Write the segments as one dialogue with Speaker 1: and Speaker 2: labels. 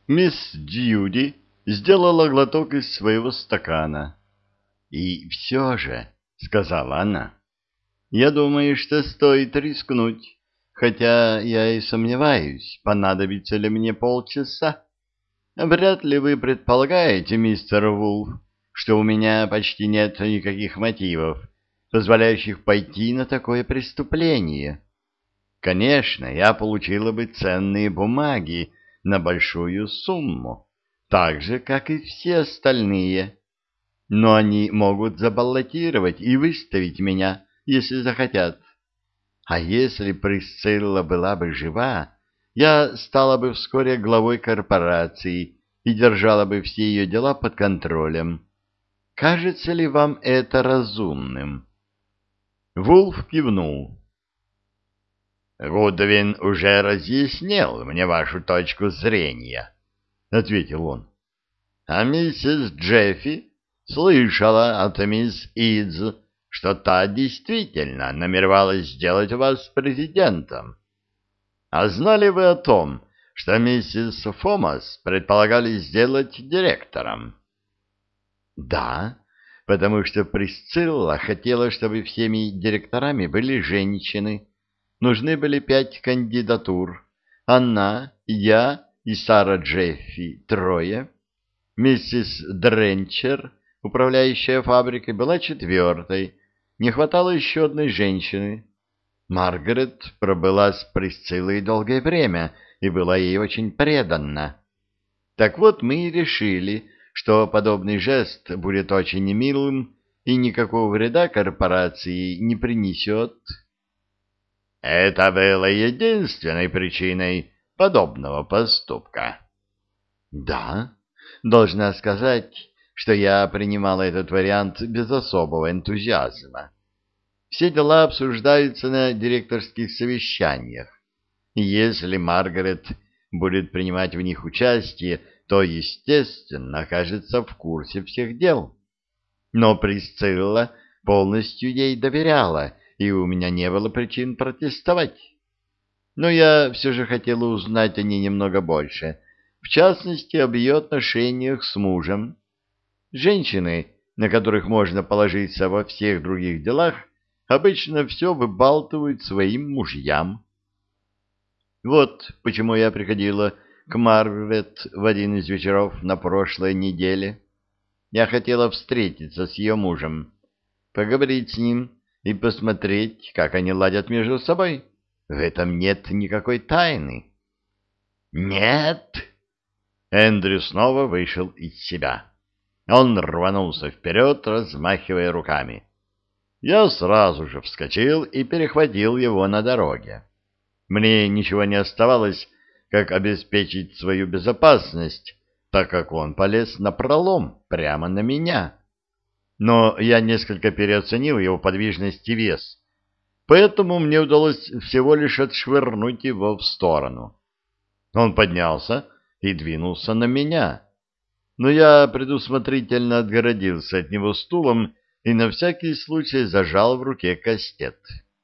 Speaker 1: Мисс Дьюди сделала глоток из своего стакана. «И все же», — сказала она, — «я думаю, что стоит рискнуть, хотя я и сомневаюсь, понадобится ли мне полчаса. Вряд ли вы предполагаете, мистер Вулф, что у меня почти нет никаких мотивов, позволяющих пойти на такое преступление. Конечно, я получила бы ценные бумаги на большую сумму, так же, как и все остальные, но они могут забаллотировать и выставить меня, если захотят. А если Присцилла была бы жива, я стала бы вскоре главой корпорации и держала бы все ее дела под контролем. Кажется ли вам это разумным?» Вулф кивнул. «Гудвин уже разъяснил мне вашу точку зрения», — ответил он. «А миссис Джеффи слышала от мисс Идз, что та действительно намеревалась сделать вас президентом. А знали вы о том, что миссис Фомас предполагали сделать директором?» «Да, потому что Присцилла хотела, чтобы всеми директорами были женщины. Нужны были 5 кандидатур. Она, я и Сара Джеффи, трое. Миссис Дренчер, управляющая фабрикой, была 4-й. Не хватало еще одной женщины. Маргарет пробыла с Присциллой долгое время и была ей очень преданна. Так вот, мы и решили, что подобный жест будет очень милым и никакого вреда корпорации не принесет».
Speaker 2: Это было единственной причиной подобного поступка.
Speaker 1: Да, должна сказать, что я принимала этот вариант без особого энтузиазма. Все дела обсуждаются на директорских совещаниях. И если Маргарет будет принимать в них участие, то, естественно, окажется в курсе всех дел. Но Присцилла полностью ей доверяла, и у меня не было причин протестовать. Но я все же хотела узнать о ней немного больше, в частности, об ее отношениях с мужем. Женщины, на которых можно положиться во всех других делах, обычно все выбалтывают своим мужьям. Вот почему я приходила к Маргарет в один из вечеров на прошлой неделе. Я хотела встретиться с ее мужем, поговорить с ним и посмотреть, как они ладят между собой. В этом нет никакой тайны.
Speaker 2: Нет.
Speaker 1: Эндрю снова вышел из себя. Он рванулся вперед, размахивая руками. Я сразу же вскочил и перехватил его на дороге. Мне ничего не оставалось, как обеспечить свою безопасность, так как он полез напролом прямо на меня. Но я несколько переоценил его подвижность и вес, поэтому мне удалось всего лишь отшвырнуть его в сторону. Он поднялся и двинулся на меня, но я предусмотрительно отгородился от него стулом и на всякий случай зажал в руке кастет.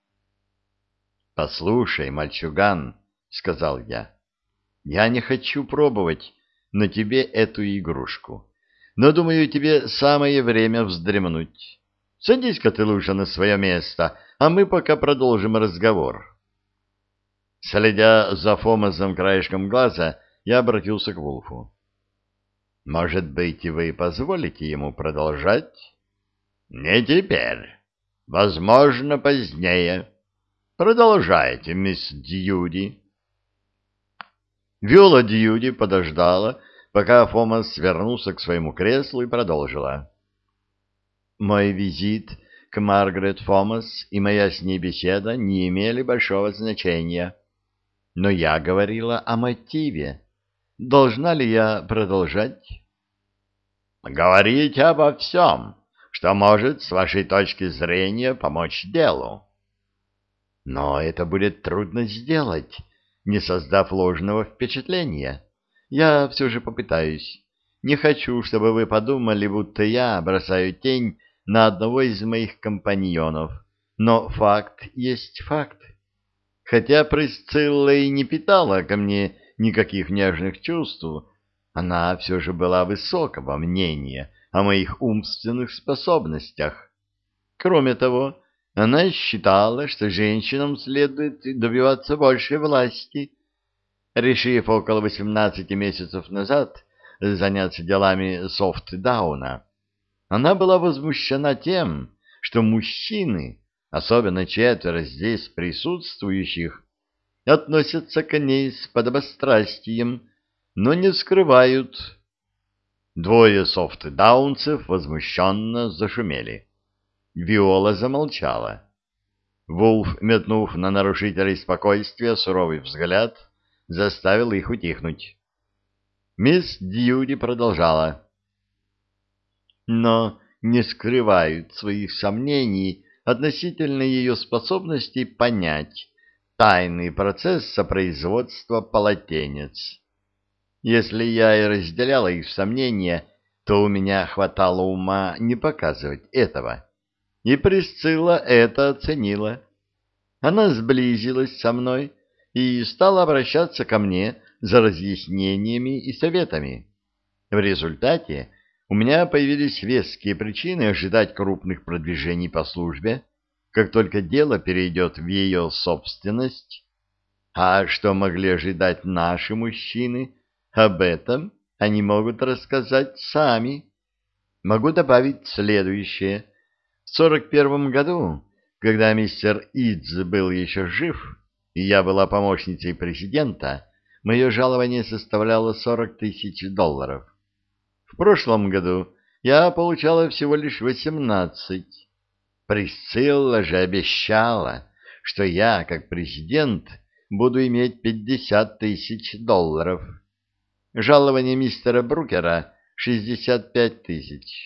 Speaker 1: «Послушай, мальчуган», — сказал я не хочу пробовать на тебе эту игрушку, но, думаю, тебе самое время вздремнуть. Садись-ка ты лучше на свое место, а мы пока продолжим разговор». Следя за Фомасом краешком глаза, я обратился к Вулфу. «Может быть, вы позволите ему продолжать?»
Speaker 2: «Не теперь. Возможно, позднее. Продолжайте, мисс Дьюди».
Speaker 1: Виола Дьюди подождала, пока Фомас вернулся к своему креслу и продолжила. «Мой визит к Маргарет Фомас и моя с ней беседа не имели большого значения. Но я говорила о мотиве. Должна ли я продолжать?»
Speaker 2: «Говорите обо всем, что может, с вашей точки зрения, помочь делу».
Speaker 1: «Но это будет трудно сделать, не создав ложного впечатления. Я все же попытаюсь. Не хочу, чтобы вы подумали, будто я бросаю тень на одного из моих компаньонов. Но факт есть факт. Хотя Присцилла и не питала ко мне никаких нежных чувств, она все же была высокого мнения о моих умственных способностях. Кроме того, она считала, что женщинам следует добиваться большей власти. Решив около 18 месяцев назад заняться делами Софтдауна, она была возмущена тем, что мужчины, особенно четверо здесь присутствующих, относятся к ней с подобострастием, но не скрывают. Двое софтдаунцев возмущенно зашумели. Виола замолчала. Вулф, метнув на нарушителей спокойствия суровый взгляд, заставил их утихнуть. Мисс Дьюди продолжала. Но не скрывают своих сомнений относительно ее способности понять тайный процесс сопроизводства полотенец. Если я и разделяла их сомнения, то у меня хватало ума не показывать этого. И Присцилла это оценила. Она сблизилась со мной и стала обращаться ко мне за разъяснениями и советами. В результате у меня появились веские причины ожидать крупных продвижений по службе, как только дело перейдет в ее собственность. А что могли ожидать наши мужчины, об этом они могут рассказать сами. Могу добавить следующее. В 41 году, когда мистер Идз был еще жив, и я была помощницей президента, мое жалование составляло $40 000. В прошлом году я получала всего лишь 18. Присцилла же обещала, что я, как президент, буду иметь $50 000. Жалование мистера Брукера — 65 000.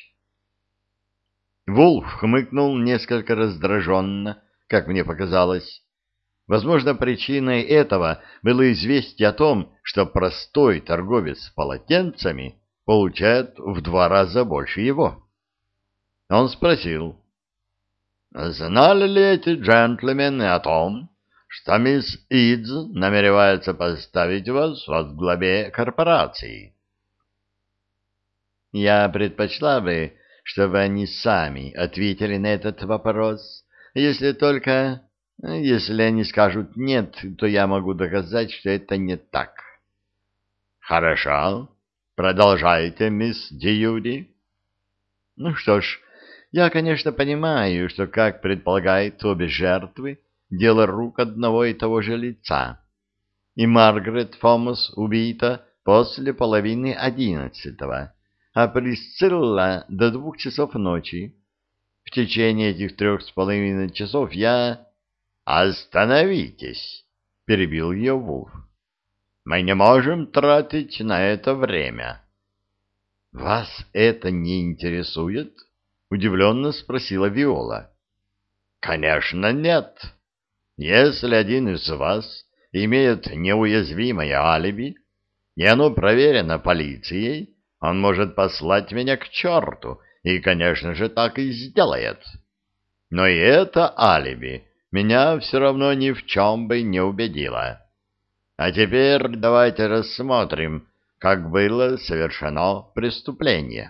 Speaker 1: Вулф хмыкнул несколько раздраженно, как мне показалось. Возможно, причиной этого было известие о том, что простой торговец полотенцами получает в 2 раза больше его. Он спросил, знали ли эти джентльмены о том, что мисс Идз намеревается поставить вас во главе корпорации? Я предпочла бы, чтобы они сами ответили на этот вопрос. Если они скажут «нет», то я могу доказать, что это не так. Хорошо. Продолжайте, мисс Дьюди. Ну что ж, я, конечно, понимаю, что, как предполагает обе жертвы, дело рук одного и того же лица. И Маргарет Фомас убита после половины 11, а Присцилла до 2 часов ночи. В течение этих 3,5 часов я... «Остановитесь!» — перебил ее Вулф. «Мы не можем тратить на это время». «Вас это не интересует?» — удивленно спросила Виола. «Конечно, нет. Если один из вас имеет неуязвимое алиби, и оно проверено полицией, он может послать меня к черту, и, конечно же, так и сделает. Но и это алиби меня все равно ни в чем бы не убедило. А теперь давайте рассмотрим, как было совершено преступление.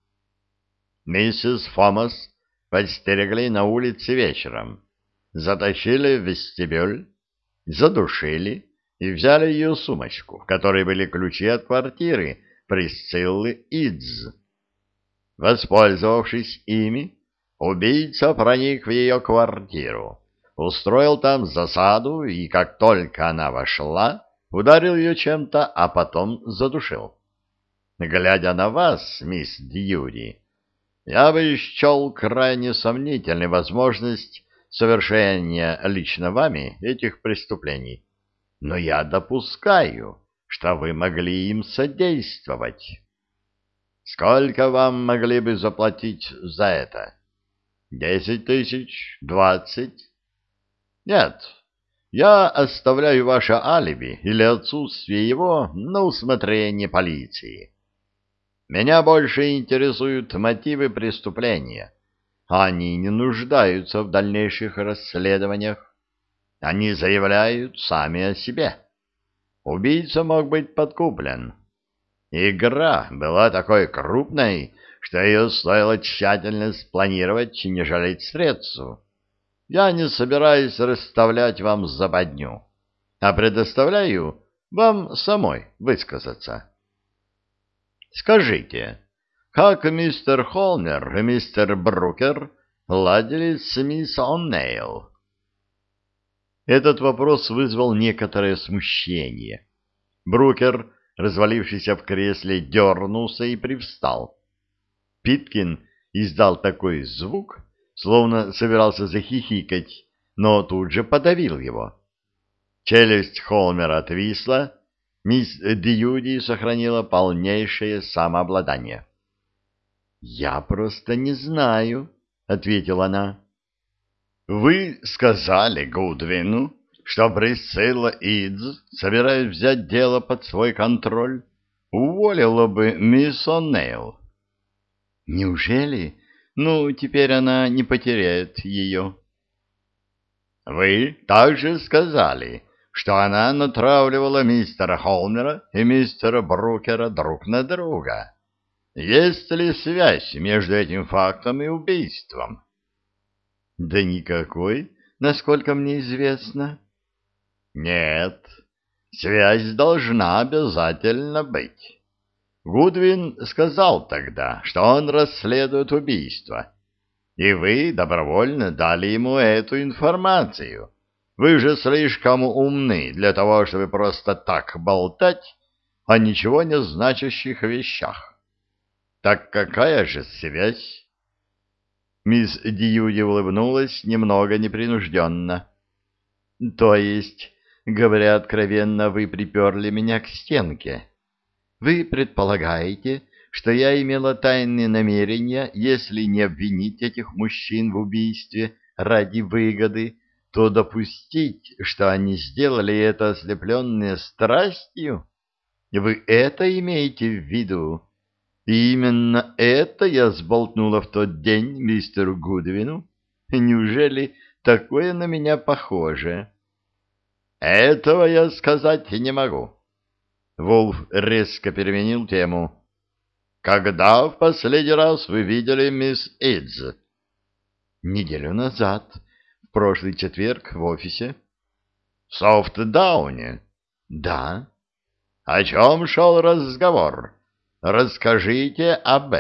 Speaker 1: Миссис Фомас подстерегли на улице вечером, затащили в вестибюль, задушили и взяли ее сумочку, в которой были ключи от квартиры Присциллы Идз. Воспользовавшись ими, убийца проник в ее квартиру, устроил там засаду и, как только она вошла, ударил ее чем-то, а потом задушил. Глядя на вас, мисс Дьюди, я бы счел крайне сомнительной возможность совершения лично вами этих преступлений, но я допускаю, что вы могли им содействовать. Сколько вам могли бы заплатить за это? 10 000? 20? Нет, я оставляю ваше алиби или отсутствие его на усмотрение полиции. Меня больше интересуют мотивы преступления. Они не нуждаются в дальнейших расследованиях. Они заявляют сами о себе. Убийца мог быть подкуплен.
Speaker 2: Игра была такой крупной, что ее стоило тщательно спланировать и не жалеть средств. Я не собираюсь расставлять вам западню, а предоставляю вам самой высказаться. Скажите, как мистер Холмер и мистер Брукер ладили с мисс О'Нейл?
Speaker 1: Этот вопрос вызвал некоторое смущение. Брукер, развалившийся в кресле, дернулся и привстал. Питкин издал такой звук, словно собирался захихикать, но тут же подавил его. Челюсть Холмера отвисла, мисс Дьюди сохранила полнейшее самообладание. «Я просто не знаю», — ответила она.
Speaker 2: «Вы сказали Гудвину, что Присцилла Идз, собираясь взять дело под свой контроль, уволила бы мисс О'Нейл».
Speaker 1: «Неужели? Ну, теперь она не потеряет ее».
Speaker 2: «Вы также сказали, что она натравливала мистера Холмера и мистера Брукера друг на друга. Есть ли связь между этим фактом и убийством?»
Speaker 1: «Да никакой, насколько мне известно».
Speaker 2: «Нет, связь должна обязательно быть. Гудвин сказал тогда, что он расследует убийство, и вы добровольно дали ему эту информацию. Вы же слишком умны для того, чтобы просто так болтать о ничего не значащих вещах. Так какая же связь?»
Speaker 1: Мисс Дьюди улыбнулась немного непринужденно. «То есть, говоря откровенно, вы приперли меня к стенке? Вы предполагаете, что я имела тайные намерения, если не обвинить этих мужчин в убийстве ради выгоды, то допустить, что они сделали это ослепленные страстью? Вы это имеете в виду? И именно это я сболтнула в тот день мистеру Гудвину? Неужели такое на меня похоже?»
Speaker 2: «Этого я сказать не могу».
Speaker 1: Вулф резко переменил тему.
Speaker 2: «Когда в последний раз вы видели мисс Идз?»
Speaker 1: «Неделю назад, в прошлый четверг, в офисе».
Speaker 2: «В Софтдауне?»
Speaker 1: «Да».
Speaker 2: «О чем шел разговор? Расскажите об